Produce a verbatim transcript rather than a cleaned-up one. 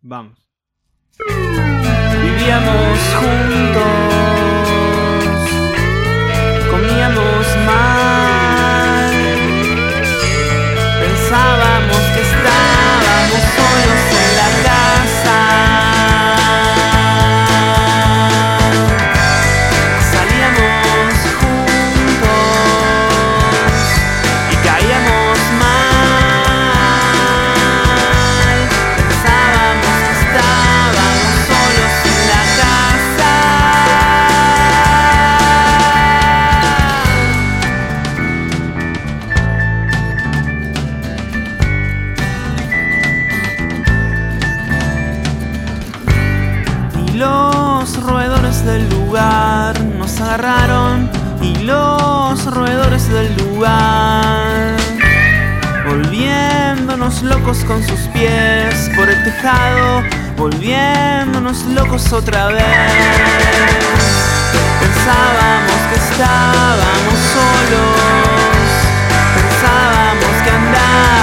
Vamos. Vivíamos juntos, comíamos mal, pensábamos que estábamos solos en la casa. Salíamos juntos y caíamos mal, pensábamos que estábamos solos en la casa. Y los roedores del lugar nos agarraron, y los roedores del lugar, volviéndonos locos con sus pies por el tejado, volviéndonos locos otra vez. Pensábamos que estábamos solos, pensábamos que andábamos